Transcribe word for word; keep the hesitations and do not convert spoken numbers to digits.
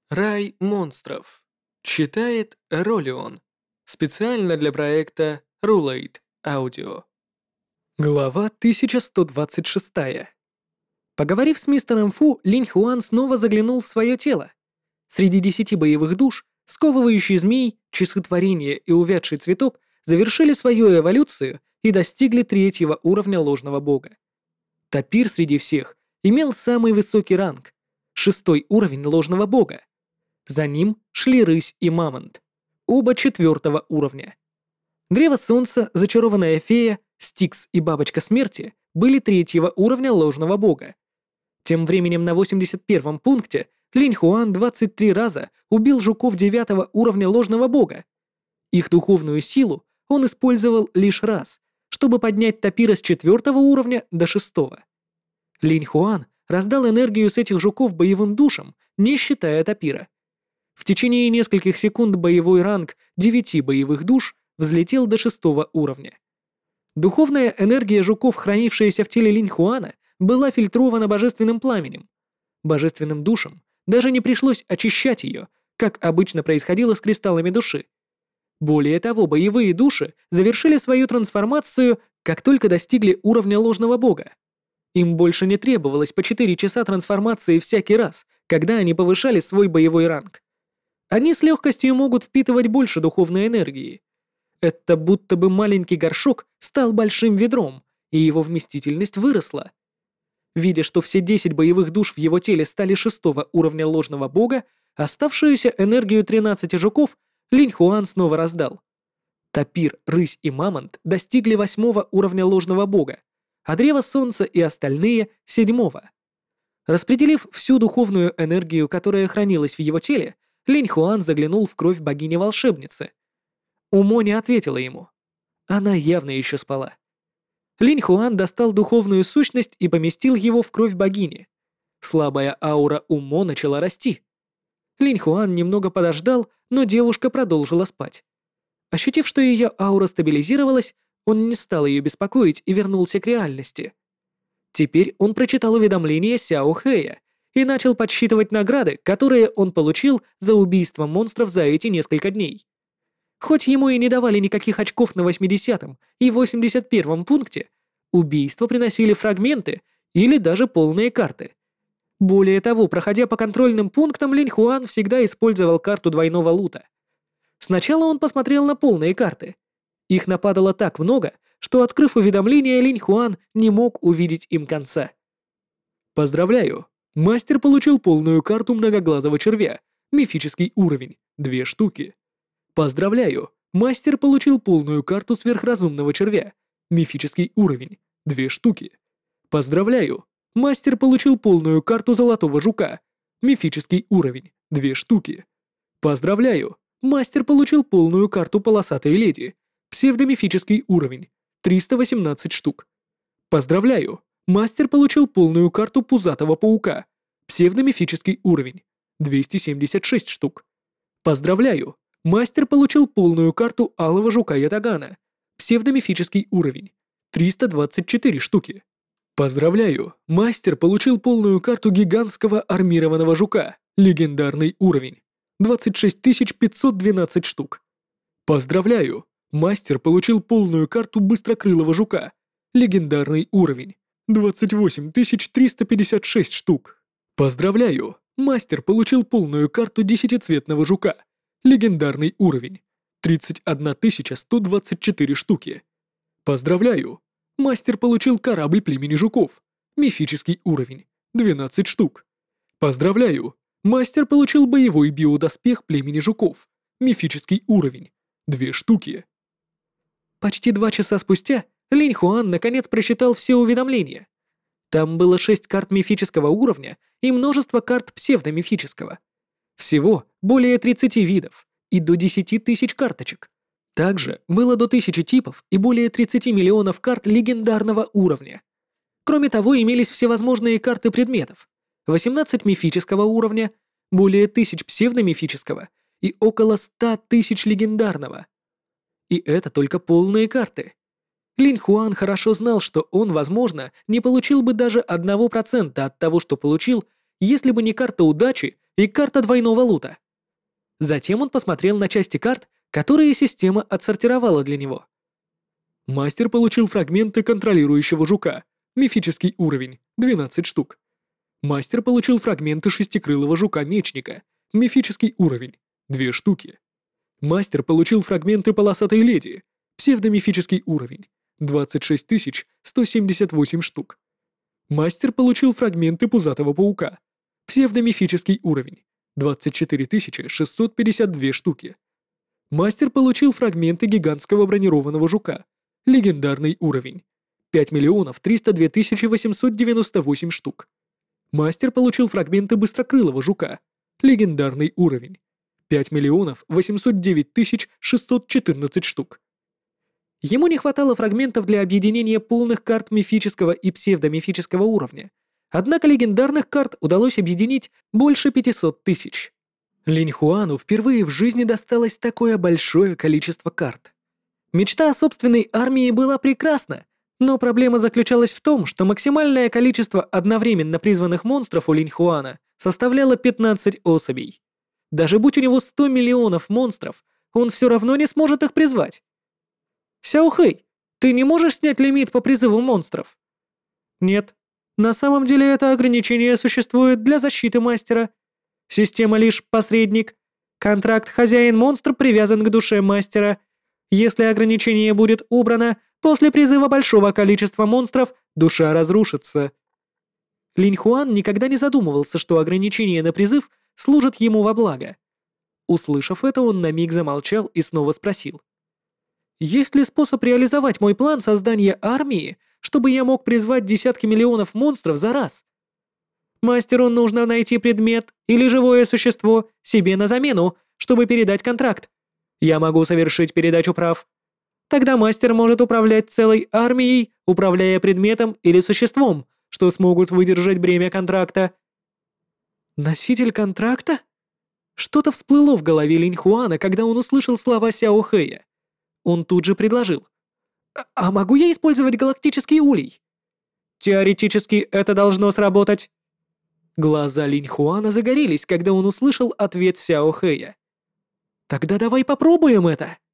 Рай монстров. Читает Ролион. Специально для проекта Rulate Audio. Глава тысяча сто двадцать шесть. Поговорив с мистером Фу, Линь Хуан снова заглянул в свое тело. Среди десяти боевых душ, сковывающий змей, часы творения и увядший цветок завершили свою эволюцию и достигли третьего уровня ложного бога. Тапир среди всех имел самый высокий ранг — шестой уровень ложного бога. За ним шли рысь и мамонт, оба четвертого уровня. Древо солнца, зачарованная фея, Стикс и бабочка смерти были третьего уровня ложного бога. Тем временем на восемьдесят первом пункте Линь Хуан двадцать три раза убил жуков девятого уровня ложного бога. Их духовную силу он использовал лишь раз, чтобы поднять тапира с четвертого уровня до шестого. Линь Хуан раздал энергию с этих жуков боевым душам, не считая тапира. В течение нескольких секунд боевой ранг девяти боевых душ взлетел до шестого уровня. Духовная энергия жуков, хранившаяся в теле Линь Хуана, была фильтрована божественным пламенем. Божественным душам даже не пришлось очищать ее, как обычно происходило с кристаллами души. Более того, боевые души завершили свою трансформацию, как только достигли уровня ложного бога. Им больше не требовалось по четыре часа трансформации всякий раз, когда они повышали свой боевой ранг. Они с легкостью могут впитывать больше духовной энергии. Это будто бы маленький горшок стал большим ведром, и его вместительность выросла. Видя, что все десять боевых душ в его теле стали шестого уровня ложного бога, оставшуюся энергию тринадцати жуков Линь Хуан снова раздал. Тапир, рысь и мамонт достигли восьмого уровня ложного бога, а древо солнца и остальные — седьмого. Распределив всю духовную энергию, которая хранилась в его теле, Линь Хуан заглянул в кровь богини-волшебницы. Умо не ответила ему. Она явно еще спала. Линь Хуан достал духовную сущность и поместил его в кровь богини. Слабая аура Умо начала расти. Линь Хуан немного подождал, но девушка продолжила спать. Ощутив, что ее аура стабилизировалась, он не стал ее беспокоить и вернулся к реальности. Теперь он прочитал уведомление Сяо Хэя и начал подсчитывать награды, которые он получил за убийство монстров за эти несколько дней. Хоть ему и не давали никаких очков на восьмидесятом и восемьдесят первом пункте, убийства приносили фрагменты или даже полные карты. Более того, проходя по контрольным пунктам, Линь Хуан всегда использовал карту двойного лута. Сначала он посмотрел на полные карты. Их нападало так много, что, открыв уведомление, Линь Хуан не мог увидеть им конца. «Поздравляю! Мастер получил полную карту многоглазого червя, мифический уровень, две штуки. Поздравляю! Мастер получил полную карту сверхразумного червя, мифический уровень, две штуки. Поздравляю! Мастер получил полную карту золотого жука, мифический уровень, две штуки. Поздравляю! Мастер получил полную карту полосатой леди, псевдомифический уровень, триста восемнадцать штук. Поздравляю! Мастер получил полную карту пузатого паука, псевдомифический уровень, двести семьдесят шесть штук. Поздравляю! Мастер получил полную карту алого жука ятагана, псевдомифический уровень, триста двадцать четыре штуки. Поздравляю! Мастер получил полную карту гигантского армированного жука, легендарный уровень, двадцать шесть тысяч пятьсот двенадцать штук. Поздравляю! Мастер получил полную карту быстрокрылого жука, легендарный уровень, двадцать восемь тысяч триста пятьдесят шесть штук. Поздравляю! Мастер получил полную карту десятицветного жука, легендарный уровень, тридцать одна тысяча сто двадцать четыре штуки. Поздравляю! Мастер получил корабль племени жуков, мифический уровень, двенадцать штук. Поздравляю! Мастер получил боевой биодоспех племени жуков, мифический уровень, две штуки. Почти два часа спустя Линь Хуан наконец прочитал все уведомления. Там было шесть карт мифического уровня и множество карт псевдомифического. Всего более тридцати видов и до десяти тысяч карточек. Также было до тысячи типов и более тридцати миллионов карт легендарного уровня. Кроме того, имелись всевозможные карты предметов, восемнадцать мифического уровня, более тысяч псевдомифического и около ста тысяч легендарного. И это только полные карты. Линь Хуан хорошо знал, что он, возможно, не получил бы даже одного процента от того, что получил, если бы не карта удачи и карта двойного лута. Затем он посмотрел на части карт, которые система отсортировала для него. Мастер получил фрагменты контролирующего жука, мифический уровень, двенадцать штук. Мастер получил фрагменты шестикрылого жука-мечника, мифический уровень, две штуки. Мастер получил фрагменты полосатой леди, псевдомифический уровень, двадцать шесть тысяч сто семьдесят восемь штук. Мастер получил фрагменты пузатого паука, псевдомифический уровень, двадцать четыре тысячи шестьсот пятьдесят две штуки. Мастер получил фрагменты гигантского бронированного жука, легендарный уровень, пять миллионов триста две тысячи восемьсот девяносто восемь штук. Мастер получил фрагменты быстрокрылого жука, легендарный уровень, пять миллионов восемьсот девять тысяч шестьсот четырнадцать штук. Ему не хватало фрагментов для объединения полных карт мифического и псевдомифического уровня, однако легендарных карт удалось объединить больше пятисот тысяч. Линь Хуану впервые в жизни досталось такое большое количество карт. Мечта о собственной армии была прекрасна, но проблема заключалась в том, что максимальное количество одновременно призванных монстров у Линь Хуана составляло пятнадцать особей. Даже будь у него сто миллионов монстров, он все равно не сможет их призвать. «Сяо Хэй, ты не можешь снять лимит по призыву монстров?» «Нет. На самом деле это ограничение существует для защиты мастера. Система лишь посредник. Контракт хозяин-монстр привязан к душе мастера. Если ограничение будет убрано, после призыва большого количества монстров душа разрушится». Линь Хуан никогда не задумывался, что ограничение на призыв служит ему во благо. Услышав это, он на миг замолчал и снова спросил. «Есть ли способ реализовать мой план создания армии, чтобы я мог призвать десятки миллионов монстров за раз? Мастеру нужно найти предмет или живое существо себе на замену, чтобы передать контракт. Я могу совершить передачу прав. Тогда мастер может управлять целой армией, управляя предметом или существом, что смогут выдержать бремя контракта». «Носитель контракта?» Что-то всплыло в голове Линь Хуана, когда он услышал слова Сяо Хэя. Он тут же предложил. «А, а могу я использовать галактический улей?» «Теоретически это должно сработать». Глаза Линь Хуана загорелись, когда он услышал ответ Сяо Хэя. «Тогда давай попробуем это!»